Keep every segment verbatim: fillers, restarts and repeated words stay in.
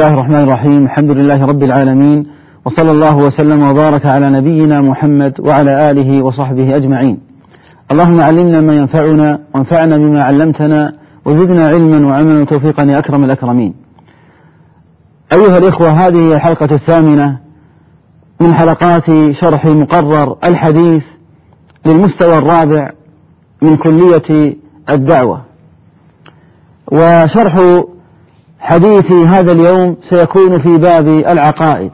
الله الرحمن الرحيم. الحمد لله رب العالمين، وصلى الله وسلم وبارك على نبينا محمد وعلى آله وصحبه أجمعين. اللهم علمنا ما ينفعنا وانفعنا بما علمتنا وزدنا علما وعملا وتوفيقا يا أكرم الأكرمين. أيها الإخوة، هذه الحلقة الثامنة من حلقات شرح مقرر الحديث للمستوى الرابع من كلية الدعوة. وشرح حديث هذا اليوم سيكون في باب العقائد،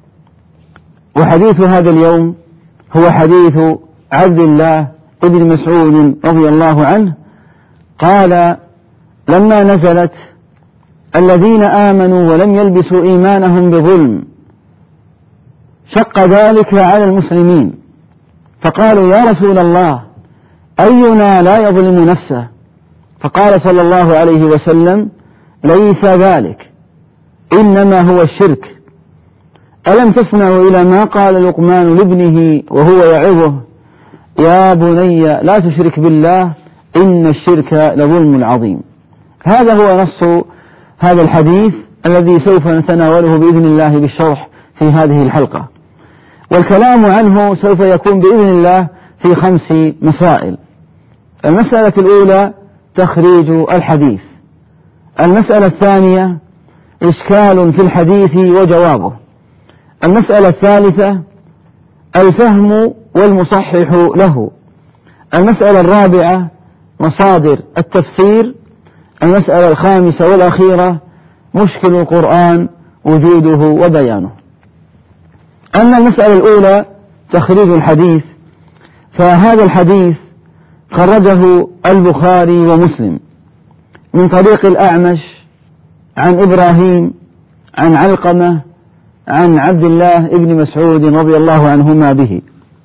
وحديث هذا اليوم هو حديث عبد الله ابن مسعود رضي الله عنه قال: لما نزلت الذين آمنوا ولم يلبسوا إيمانهم بظلم شق ذلك على المسلمين، فقالوا: يا رسول الله، أينا لا يظلم نفسه؟ فقال صلى الله عليه وسلم: ليس ذلك، إنما هو الشرك. ألم تسمعوا إلى ما قال لقمان لابنه وهو يعظه: يا بني لا تشرك بالله إن الشرك لظلم عظيم. هذا هو نص هذا الحديث الذي سوف نتناوله بإذن الله بالشرح في هذه الحلقة، والكلام عنه سوف يكون بإذن الله في خمس مسائل. المسألة الأولى تخريج الحديث. المسألة الثانية إشكال في الحديث وجوابه. المسألة الثالثة الفهم والمصحح له. المسألة الرابعة مصادر التفسير. المسألة الخامسة والأخيرة مشكل القرآن وجوده وبيانه. أما المسألة الأولى تخريج الحديث، فهذا الحديث خرجه البخاري ومسلم من طريق الأعمش عن إبراهيم عن علقمة عن عبد الله ابن مسعود رضي الله عنهما به.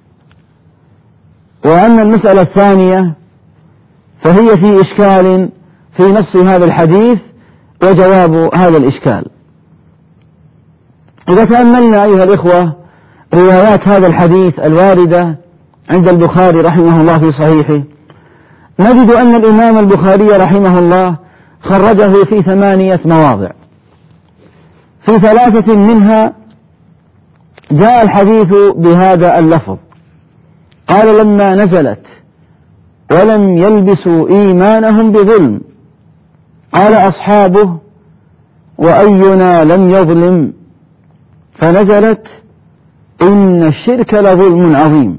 وأما المسألة الثانية فهي في إشكال في نص هذا الحديث وجواب هذا الإشكال. إذا تأملنا أيها الإخوة روايات هذا الحديث الواردة عند البخاري رحمه الله في صحيحه، نجد أن الإمام البخاري رحمه الله خرجه في ثمانية مواضع. في ثلاثة منها جاء الحديث بهذا اللفظ، قال: لما نزلت ولم يلبسوا إيمانهم بظلم قال أصحابه: وأينا لم يظلم؟ فنزلت: إن الشرك لظلم عظيم.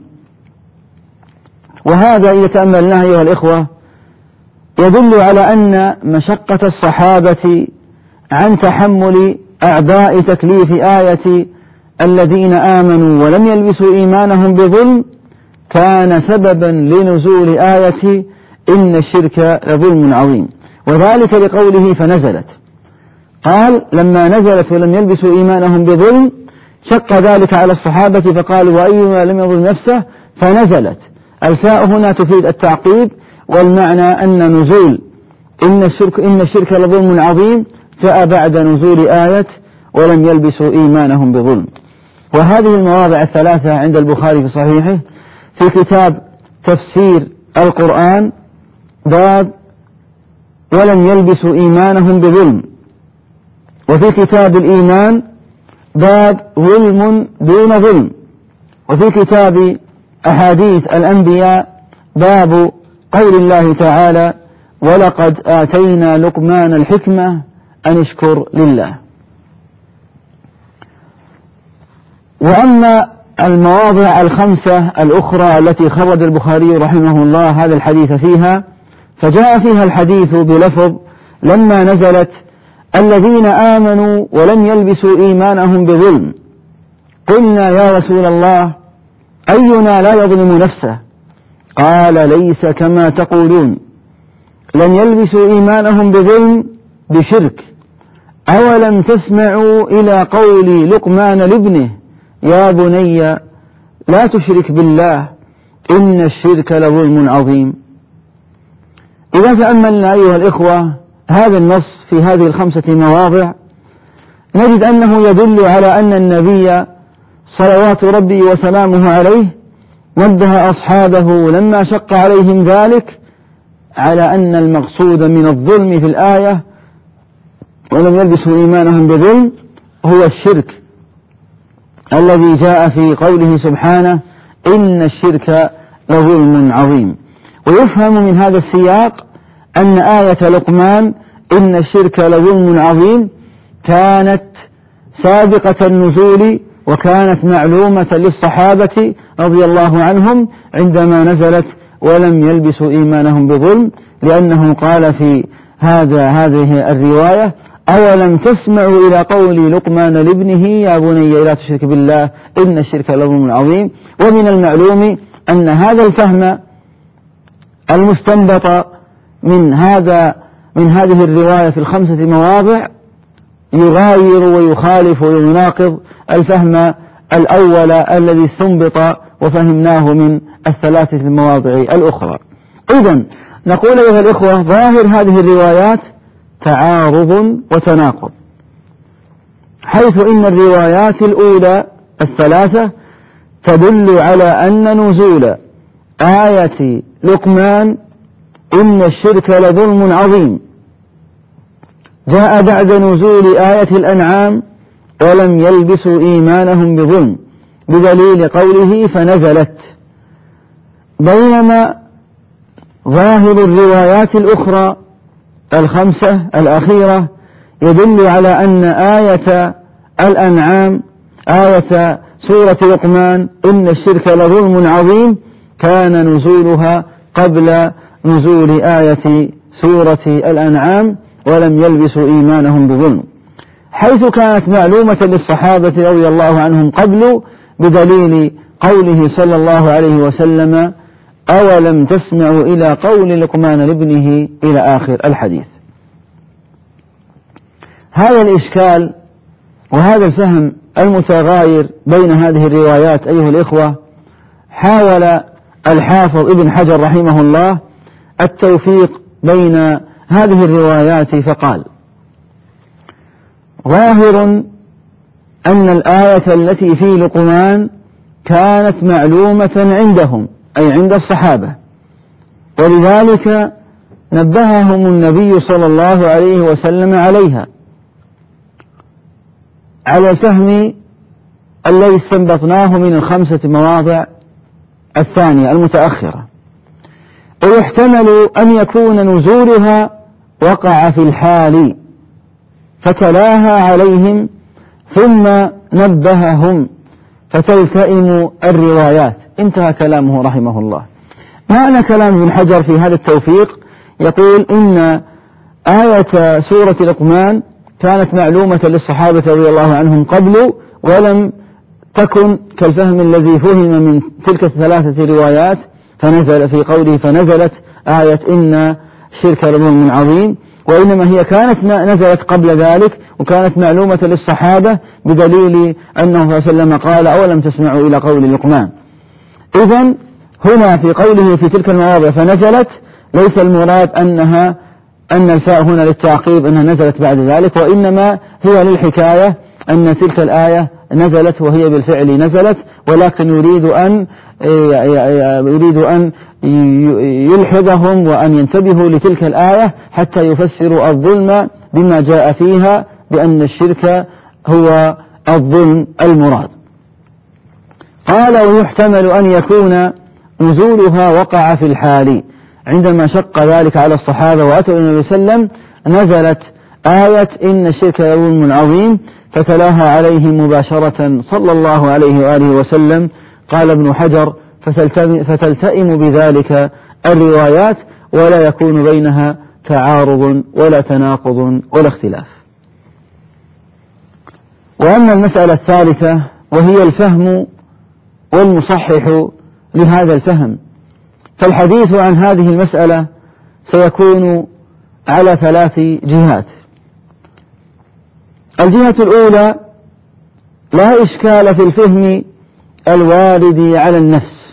وهذا إذا تأملناه أيها الإخوة يدل على أن مشقة الصحابة عن تحمل أعباء تكليف آية الذين آمنوا ولم يلبسوا إيمانهم بظلم كان سببا لنزول آية إن الشرك لظلم عظيم، وذلك لقوله فنزلت. قال: لما نزلت ولم يلبسوا إيمانهم بظلم شق ذلك على الصحابة فقالوا: وأينا لم يظلم نفسه؟ فنزلت. الفاء هنا تفيد التعقيب، والمعنى أن نزول إن الشرك, إن الشرك لظلم عظيم جاء بعد نزول آية ولم يلبسوا إيمانهم بظلم. وهذه المواضع الثلاثة عند البخاري في صحيحه: في كتاب تفسير القرآن باب ولم يلبسوا إيمانهم بظلم، وفي كتاب الإيمان باب ظلم دون ظلم، وفي كتاب أحاديث الأنبياء باب قول الله تعالى: ولقد آتينا لقمان الحكمة أن اشكر لله. وأما المواضع الخمسة الأخرى التي خرج البخاري رحمه الله هذا الحديث فيها، فجاء فيها الحديث بلفظ: لما نزلت الذين آمنوا ولم يلبسوا إيمانهم بظلم قلنا: يا رسول الله، أينا لا يظلم نفسه؟ قال: ليس كما تقولون، لن يلبسوا إيمانهم بظلم بشرك. أولم تسمعوا إلى قول لقمان لابنه: يا بني لا تشرك بالله إن الشرك لظلم عظيم. إذا تأملنا أيها الإخوة هذا النص في هذه الخمسة مواضع نجد أنه يدل على أن النبي صلوات ربي وسلامه عليه نبه أصحابه لما شق عليهم ذلك على أن المقصود من الظلم في الآية ولم يلبسوا إيمانهم بظلم هو الشرك الذي جاء في قوله سبحانه إن الشرك لظلم عظيم. ويفهم من هذا السياق أن آية لقمان إن الشرك لظلم عظيم كانت سابقة النزول وكانت معلومة للصحابة رضي الله عنهم عندما نزلت ولم يلبسوا إيمانهم بظلم، لأنه قال في هذا هذه الرواية أولم تسمعوا إلى قول لقمان لابنه يا بني لا تشرك بالله إن الشرك لظلم عظيم. ومن المعلوم أن هذا الفهم المستنبط من هذا من هذه الرواية في الخمسة مواضع يغاير ويخالف ويناقض الفهم الأول الذي استنبط وفهمناه من الثلاثة المواضع الأخرى. إذن نقول أيها الإخوة ظاهر هذه الروايات تعارض وتناقض، حيث إن الروايات الأولى الثلاثة تدل على أن نزول آية لقمان إن الشرك لظلم عظيم جاء بعد نزول آية الأنعام ولم يلبسوا إيمانهم بظلم بدليل قوله فنزلت، بينما ظاهر الروايات الأخرى الخمسة الأخيرة يدل على أن آية الأنعام آية سورة لقمان إن الشرك لظلم عظيم كان نزولها قبل نزول آية سورة الأنعام ولم يلبسوا إيمانهم بظلم، حيث كانت معلومة للصحابة رضي الله عنهم قبل بدليل قوله صلى الله عليه وسلم أولم تسمعوا إلى قول لقمان لابنه إلى آخر الحديث. هذا الإشكال وهذا الفهم المتغاير بين هذه الروايات أيها الإخوة حاول الحافظ ابن حجر رحمه الله التوفيق بين هذه الروايات فقال ظاهر أن الآية التي في لقمان كانت معلومة عندهم أي عند الصحابة، ولذلك نبههم النبي صلى الله عليه وسلم عليها على الفهم الذي استنبطناه من الخمسة مواضع الثانية المتأخرة. ويحتمل أن يكون نزولها وقع في الحال فتلاها عليهم ثم نبههم فتلتئم الروايات. انتهى كلامه رحمه الله. معنى كلام ابن حجر في هذا التوفيق يقول إن آية سورة لقمان كانت معلومة للصحابة رضي الله عنهم قبل ولم تكن كالفهم الذي فهم من تلك الثلاثة روايات، فنزل في قوله فنزلت آية إن الشرك لظلم عظيم، وإنما هي كانت نزلت قبل ذلك وكانت معلومة للصحابة بدليل أنه صلى الله عليه وسلم قال أولم تسمعوا إلى قول لقمان. إذن هنا في قوله في تلك المواضع فنزلت ليس المراد أنها أن الفاء هنا للتعقيب أنها نزلت بعد ذلك، وإنما هي للحكاية أن تلك الآية نزلت وهي بالفعل نزلت، ولكن يريد أن يريد أن يلحظهم وأن ينتبهوا لتلك الآية حتى يفسروا الظلم بما جاء فيها بأن الشرك هو الظلم المراد. قال ويحتمل أن يكون نزولها وقع في الحال عندما شق ذلك على الصحابة وأتوا النبي صلى الله عليه وسلم نزلت آية إن الشرك لظلم عظيم فتلاها عليهم مباشرة صلى الله عليه وآله وسلم. قال ابن حجر فتلتئم بذلك الروايات ولا يكون بينها تعارض ولا تناقض ولا اختلاف. وأما المسألة الثالثة وهي الفهم والمصحح لهذا الفهم، فالحديث عن هذه المسألة سيكون على ثلاث جهات. الجهة الأولى لا إشكال في الفهم الوارد على النفس،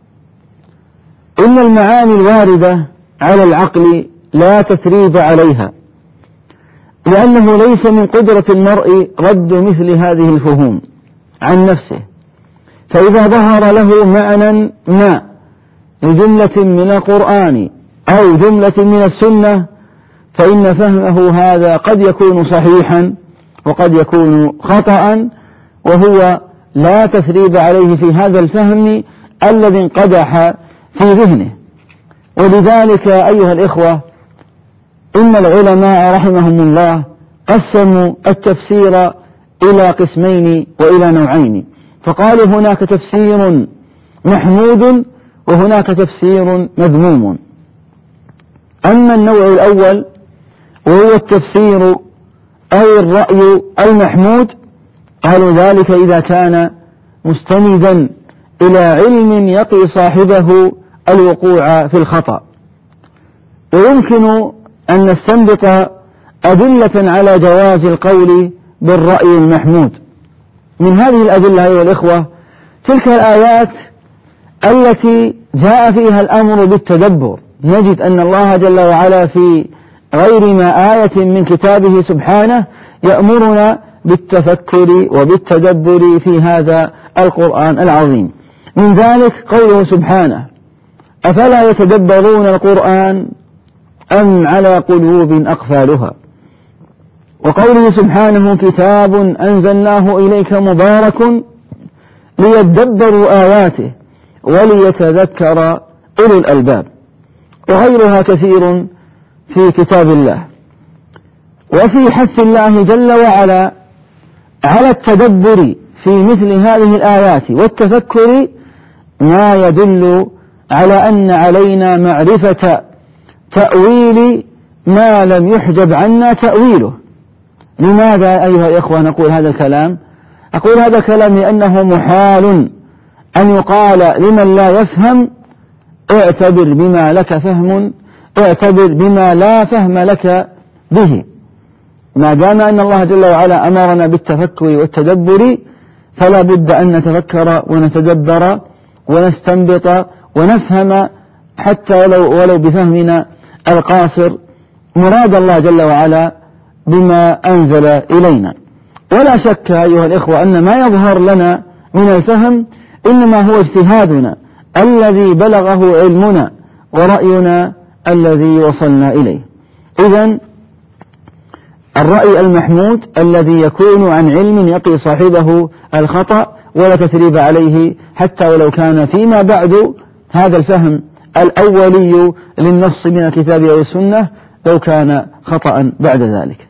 إن المعاني الواردة على العقل لا تثريب عليها، لأنه ليس من قدرة المرء رد مثل هذه الفهوم عن نفسه، فإذا ظهر له معنى ما لجملة من القرآن أو جملة من السنة فإن فهمه هذا قد يكون صحيحا وقد يكون خطأ، وهو لا تثريب عليه في هذا الفهم الذي انقدح في ذهنه. ولذلك أيها الإخوة، إن العلماء رحمهم الله قسموا التفسير إلى قسمين وإلى نوعين، فقالوا هناك تفسير محمود وهناك تفسير مذموم. أما النوع الأول وهو التفسير أي الرأي المحمود، قالوا ذلك إذا كان مستندا إلى علم يقي صاحبه الوقوع في الخطأ. ويمكن أن نستنبط أدلة على جواز القول بالرأي المحمود. من هذه الأدلة أيها الإخوة تلك الآيات التي جاء فيها الأمر بالتدبر، نجد أن الله جل وعلا في غير ما آية من كتابه سبحانه يأمرنا بالتفكر وبالتدبر في هذا القرآن العظيم. من ذلك قوله سبحانه: أفلا يتدبرون القرآن أم على قلوب أقفالها. وقوله سبحانه: كتاب أنزلناه إليك مبارك ليدبروا آياته وليتذكر أولو الألباب. وغيرها كثير في كتاب الله. وفي حث الله جل وعلا على التدبر في مثل هذه الآيات والتفكر ما يدل على أن علينا معرفة تأويل ما لم يحجب عنا تأويله. لماذا أيها الإخوة نقول هذا الكلام؟ أقول هذا الكلام لأنه محال أن يقال لمن لا يفهم اعتبر بما لك فهم، اعتبر بما لا فهم لك به. ما دام أن الله جل وعلا أمرنا بالتفكر والتدبر فلا بد أن نتفكر ونتدبر ونستنبط ونفهم حتى ولو, ولو بفهمنا القاصر مراد الله جل وعلا بما أنزل إلينا. ولا شك أيها الإخوة أن ما يظهر لنا من الفهم إنما هو اجتهادنا الذي بلغه علمنا ورأينا الذي وصلنا إليه. إذن الرأي المحمود الذي يكون عن علم يقي صاحبه الخطأ ولا تثريب عليه حتى ولو كان فيما بعد هذا الفهم الأولي للنص من الكتاب أو السنة لو كان خطأ بعد ذلك.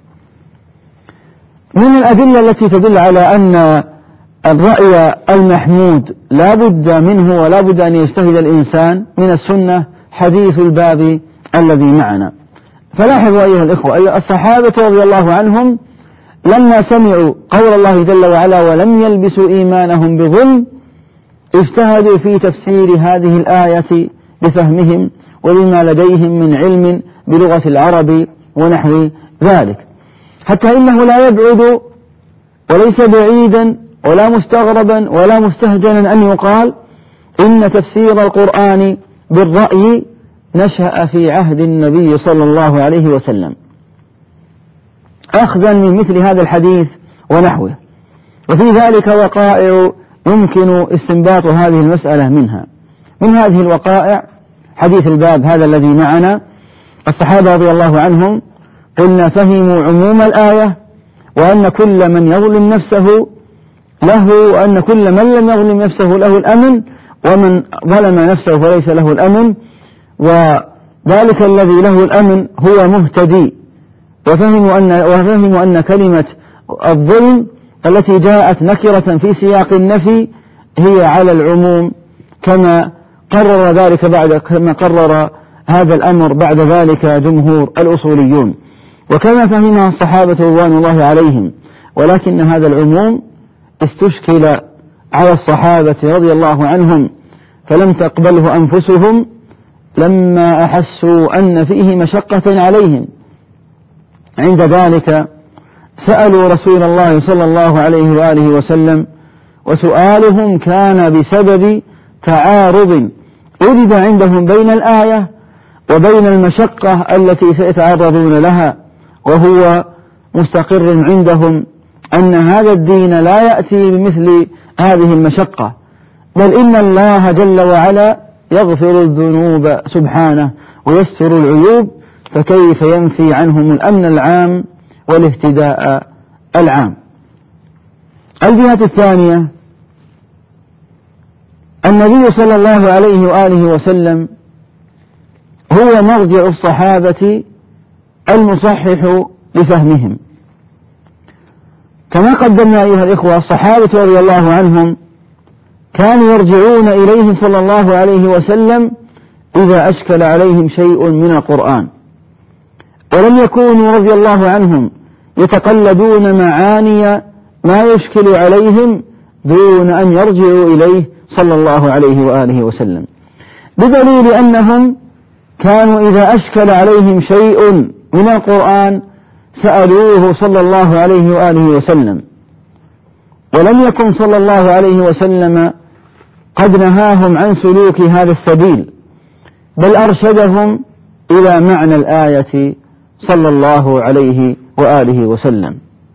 من الأدلة التي تدل على أن الرأي المحمود لا بد منه ولا بد أن يجتهد الإنسان من السنة حديث الباب الذي معنا. فلاحظوا أيها الإخوة الصحابة رضي الله عنهم لما سمعوا قول الله جل وعلا ولم يلبسوا إيمانهم بظلم اجتهدوا في تفسير هذه الآية بفهمهم وبما لديهم من علم بلغة العرب ونحو ذلك، حتى إنه لا يبعد وليس بعيدا ولا مستغربا ولا مستهجنا أن يقال إن تفسير القرآن بالرأي نشأ في عهد النبي صلى الله عليه وسلم أخذا من مثل هذا الحديث ونحوه. وفي ذلك وقائع يمكن استنباط هذه المسألة منها. من هذه الوقائع حديث الباب هذا الذي معنا. الصحابة رضي الله عنهم قلنا فهموا عموم الآية وأن كل من يظلم نفسه له وأن كل من لم يظلم نفسه له الأمن ومن ظلم نفسه فليس له الأمن، وذلك الذي له الأمن هو مهتدي. وفهموا أن, وفهموا أن كلمة الظلم التي جاءت نكرة في سياق النفي هي على العموم كما قرر ذلك بعد كما قرر هذا الأمر بعد ذلك جمهور الأصوليون وكما فهمها الصحابة رضوان الله عليهم. ولكن هذا العموم استشكل على الصحابة رضي الله عنهم فلم تقبله أنفسهم لما أحسوا أن فيه مشقة عليهم. عند ذلك سألوا رسول الله صلى الله عليه وآله وسلم، وسؤالهم كان بسبب تعارض وجد عندهم بين الآية وبين المشقة التي سيتعرضون لها، وهو مستقر عندهم أن هذا الدين لا يأتي بمثل هذه المشقة، بل إن الله جل وعلا يغفر الذنوب سبحانه ويستر العيوب فكيف ينفي عنهم الأمن العام والاهتداء العام؟ الجهة الثانية، النبي صلى الله عليه وآله وسلم هو مرجع الصحابة المصحح لفهمهم. كما قدمنا أيها الإخوة، الصحابة رضي الله عنهم كانوا يرجعون إليه صلى الله عليه وسلم إذا أشكل عليهم شيء من القرآن، ولم يكونوا رضي الله عنهم يتقلدون معاني ما يشكل عليهم دون أن يرجعوا إليه صلى الله عليه وآله وسلم، بدليل أنهم كانوا إذا أشكل عليهم شيء من القرآن سألوه صلى الله عليه وآله وسلم، ولم يكن صلى الله عليه وسلم قد نهاهم عن سلوك هذا السبيل، بل أرشدهم إلى معنى الآية صلى الله عليه وآله وسلم.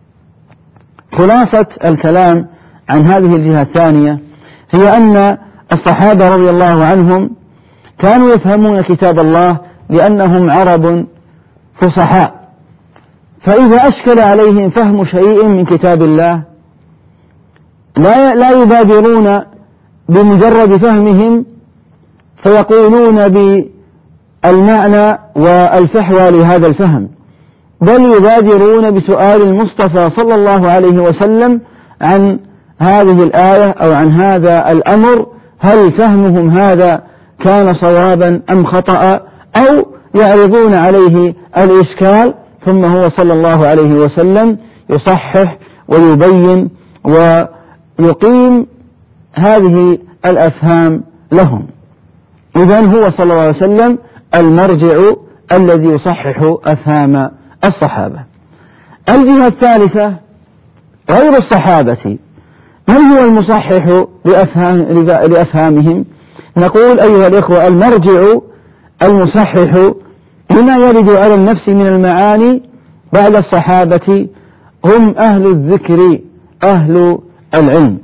خلاصة الكلام عن هذه الجهة الثانية هي أن الصحابة رضي الله عنهم كانوا يفهمون كتاب الله لأنهم عرب فصحاء، فإذا أشكل عليهم فهم شيء من كتاب الله لا لا يبادرون بمجرد فهمهم فيقولون بالمعنى والفحوى لهذا الفهم، بل يبادرون بسؤال المصطفى صلى الله عليه وسلم عن هذه الآية أو عن هذا الأمر، هل فهمهم هذا كان صوابا أم خطأ، أو يعرضون عليه الإشكال ثم هو صلى الله عليه وسلم يصحح ويبين ويقيم هذه الأفهام لهم. إذن هو صلى الله عليه وسلم المرجع الذي يصحح أفهام الصحابة. الجهة الثالثة غير الصحابة، من هو المصحح لأفهام لأفهامهم؟ نقول أيها الإخوة، المرجع المصحح لما يرد على النفس من المعاني بعد الصحابة هم أهل الذكر أهل العلم.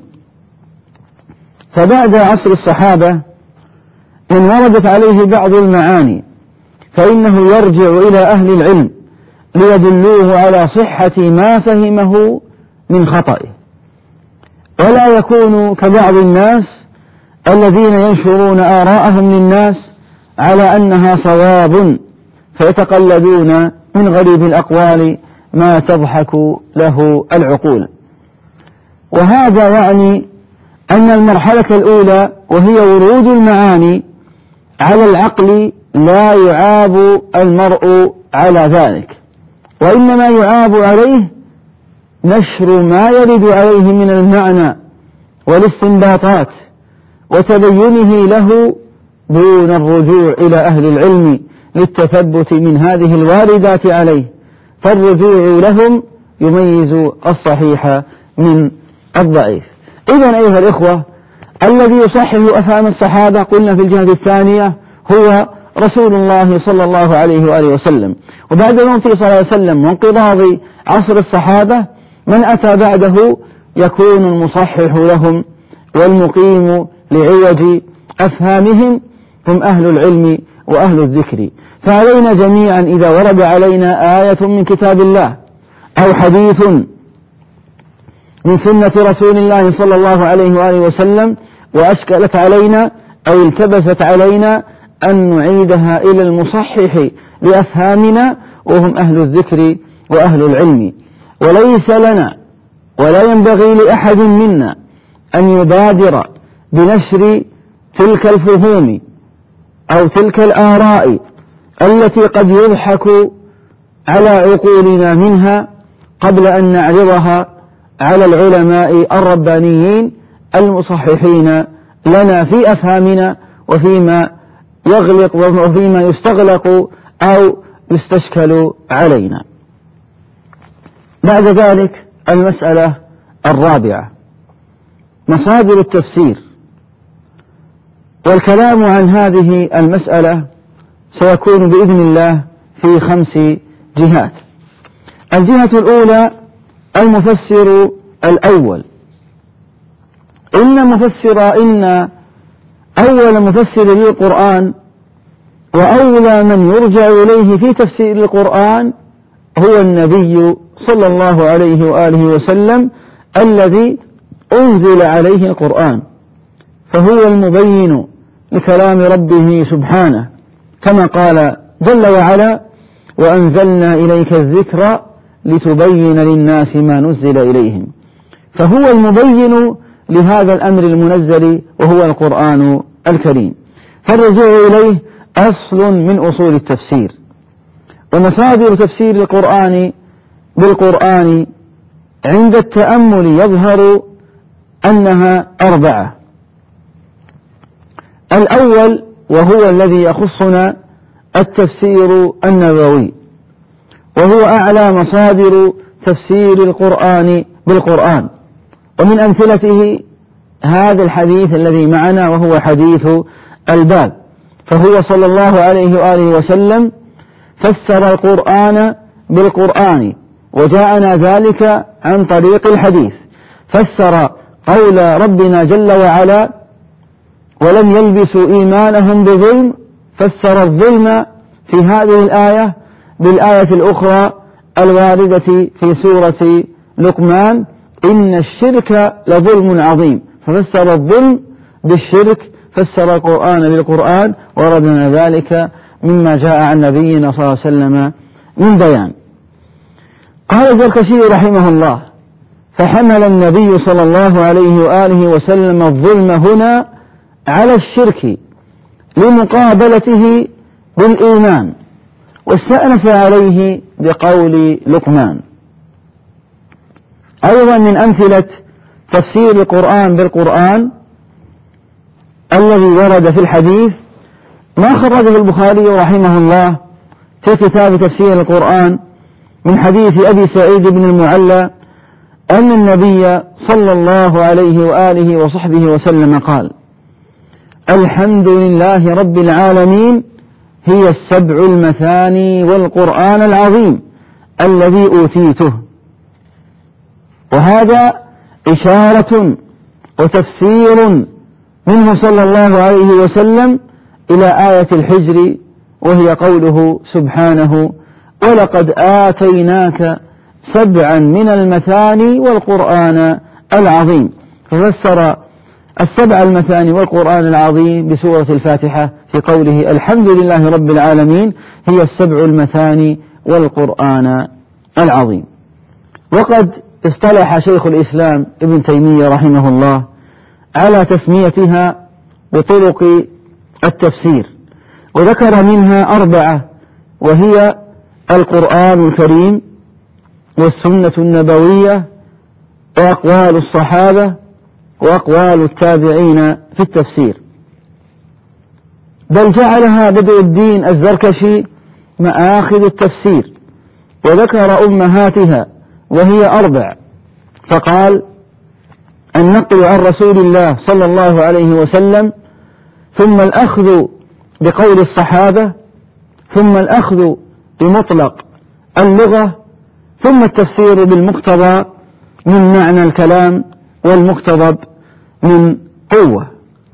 فبعد عصر الصحابة إن وردت عليه بعض المعاني فإنه يرجع إلى أهل العلم ليدلوه على صحة ما فهمه من خطئه، ولا يكون كبعض الناس الذين ينشرون آراءهم للناس على أنها صواب فيتقلدون من غريب الأقوال ما تضحك له العقول. وهذا يعني أن المرحلة الأولى وهي ورود المعاني على العقل لا يعاب المرء على ذلك، وإنما يعاب عليه نشر ما يرد عليه من المعنى والاستنباطات وتبينه له دون الرجوع إلى أهل العلم للتثبت من هذه الواردات عليه، فالرجوع لهم يميز الصحيح من الضعيف. إذن أيها الإخوة، الذي يصحح أفهام الصحابة قلنا في الجهة الثانية هو رسول الله صلى الله عليه وآله وسلم، وبعد موته صلى الله عليه وسلم وانقضاض عصر الصحابة من أتى بعده يكون المصحح لهم والمقيم لعوج أفهامهم هم أهل العلم وأهل الذكر. فعلينا جميعا إذا ورد علينا آية من كتاب الله أو حديث من سنة رسول الله صلى الله عليه وآله وسلم وأشكلت علينا أو التبست علينا أن نعيدها إلى المصحح لأفهامنا وهم أهل الذكر وأهل العلم. وليس لنا ولا ينبغي لأحد منا أن يبادر بنشر تلك الفهوم أو تلك الآراء التي قد يضحك على عقولنا منها قبل أن نعرضها على العلماء الربانيين المصححين لنا في أفهامنا وفيما يغلق وفيما يستغلق أو يستشكل علينا. بعد ذلك المسألة الرابعة مصادر التفسير، والكلام عن هذه المسألة سيكون بإذن الله في خمس جهات. الجهة الأولى المفسر الأول. إن مفسر إن أول مفسر للقرآن وأولى من يرجع إليه في تفسير القرآن هو النبي صلى الله عليه وآله وسلم الذي أنزل عليه القرآن، فهو المبين لكلام ربه سبحانه، كما قال جل وعلا: وأنزلنا إليك الذكر لتبين للناس ما نزل إليهم. فهو المبين لهذا الأمر المنزل وهو القرآن الكريم. فالرجوع إليه أصل من أصول التفسير. ومصادر تفسير القرآن بالقرآن عند التأمل يظهر أنها أربعة. الأول وهو الذي يخصنا التفسير النبوي، وهو أعلى مصادر تفسير القرآن بالقرآن، ومن أمثلته هذا الحديث الذي معنا وهو حديث الباب. فهو صلى الله عليه وآله وسلم فسر القرآن بالقرآن، وجاءنا ذلك عن طريق الحديث. فسر قول ربنا جل وعلا: ولم يلبسوا إيمانهم بظلم، فسر الظلم في هذه الآية بالآية الأخرى الواردة في سورة لقمان: إن الشرك لظلم عظيم، ففسر الظلم بالشرك، فسر القرآن بالقرآن، وردنا ذلك مما جاء عن نبينا صلى الله عليه وسلم من بيان. قال الزركشي رحمه الله: فحمل النبي صلى الله عليه وآله وسلم الظلم هنا على الشرك لمقابلته بالإيمان، واستأنس عليه بقول لقمان. أيضا من أمثلة تفسير القرآن بالقرآن الذي ورد في الحديث ما خرجه البخاري رحمه الله في كتاب تفسير القرآن من حديث أبي سعيد بن المعلى أن النبي صلى الله عليه وآله وصحبه وسلم قال: الحمد لله رب العالمين هي السبع المثاني والقرآن العظيم الذي أوتيته. وهذا إشارة وتفسير منه صلى الله عليه وسلم إلى آية الحجر، وهي قوله سبحانه: ولقد آتيناك سبعا من المثاني والقرآن العظيم. ففسر السبع المثاني والقرآن العظيم بسورة الفاتحة في قوله: الحمد لله رب العالمين هي السبع المثاني والقرآن العظيم. وقد اصطلح شيخ الإسلام ابن تيمية رحمه الله على تسميتها بطرق التفسير، وذكر منها أربعة، وهي القرآن الكريم، والسنة النبوية، وأقوال الصحابة، وأقوال التابعين في التفسير. بل جعلها بدر الدين الزركشي مآخذ التفسير، وذكر أمهاتها وهي أربع، فقال: النقل عن رسول الله صلى الله عليه وسلم، ثم الأخذ بقول الصحابة، ثم الأخذ بمطلق اللغة، ثم التفسير بالمقتضى من معنى الكلام والمقتضب من قوة.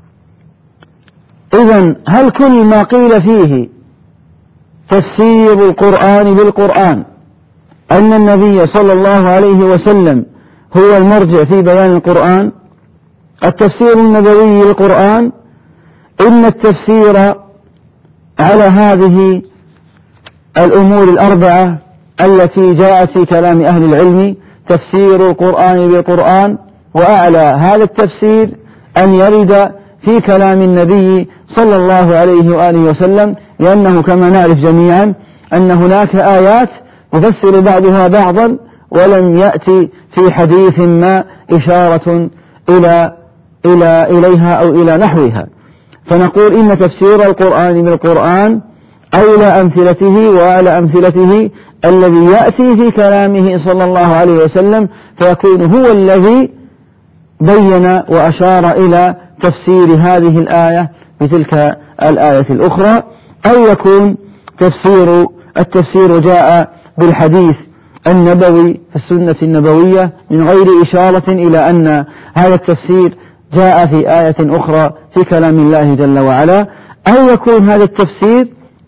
إذن هل كل ما قيل فيه تفسير القرآن بالقرآن أن النبي صلى الله عليه وسلم هو المرجع في بيان القرآن؟ التفسير النبوي للقرآن إن التفسير على هذه الأمور الأربعة التي جاءت في كلام أهل العلم: تفسير القرآن بالقرآن، وأعلى هذا التفسير أن يرد في كلام النبي صلى الله عليه وآله وسلم، لأنه كما نعرف جميعا أن هناك آيات يفسر بعضها بعضا، ولم يأتي في حديث ما إشارة إلى إلى إليها أو إلى نحوها. فنقول إن تفسير القرآن بالقرآن أولى أمثلته وأعلى أمثلته الذي يأتي في كلامه صلى الله عليه وسلم، فيكون هو الذي بين وأشار إلى تفسير هذه الآية بتلك الآية الأخرى، أو يكون تفسير التفسير جاء بالحديث النبوي في السنة النبوية من غير إشارة إلى أن هذا التفسير جاء في آية أخرى في كلام الله جل وعلا، أو يكون هذا التفسير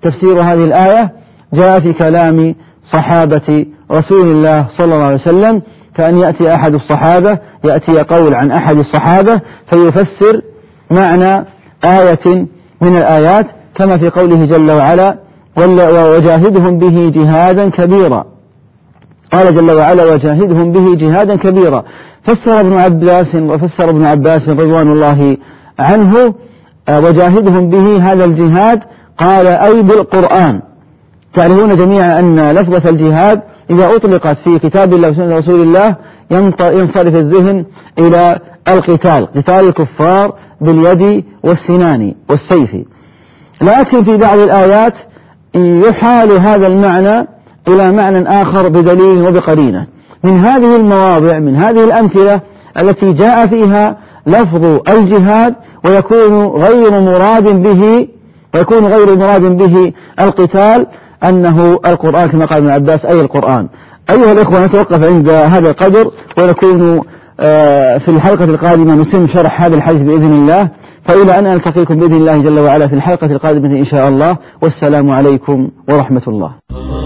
تفسير هذه الآية جاء في كلام صحابة رسول الله صلى الله عليه وسلم، كأن يأتي أحد الصحابة يأتي قول عن أحد الصحابة فيفسر معنى آية من الآيات، كما في قوله جل وعلا وجاهدهم به جهادا كبيرا. قال جل وعلا وجاهدهم به جهادا كبيرا. فسر ابن عباس وفسر ابن عباس رضوان الله عنه وجاهدهم به هذا الجهاد، قال أي بالقرآن. تعرفون جميعا أن لفظة الجهاد إذا أطلقت في كتاب الله وسنة رسول الله ينصرف الذهن إلى القتال، قتال الكفار باليد والسنان والسيف، لكن في بعض الآيات يحال هذا المعنى إلى معنى آخر بدليل وبقرينة. من هذه المواضع من هذه الأمثلة التي جاء فيها لفظ الجهاد ويكون غير مراد به ويكون غير مراد به القتال، أنه القرآن كما قال ابن عباس أي القرآن. أيها الإخوة، نتوقف عند هذا القدر، ونكون في الحلقة القادمة نتم شرح هذا الحديث بإذن الله، فإلى أن ألتقيكم بإذن الله جل وعلا في الحلقة القادمة إن شاء الله، والسلام عليكم ورحمة الله.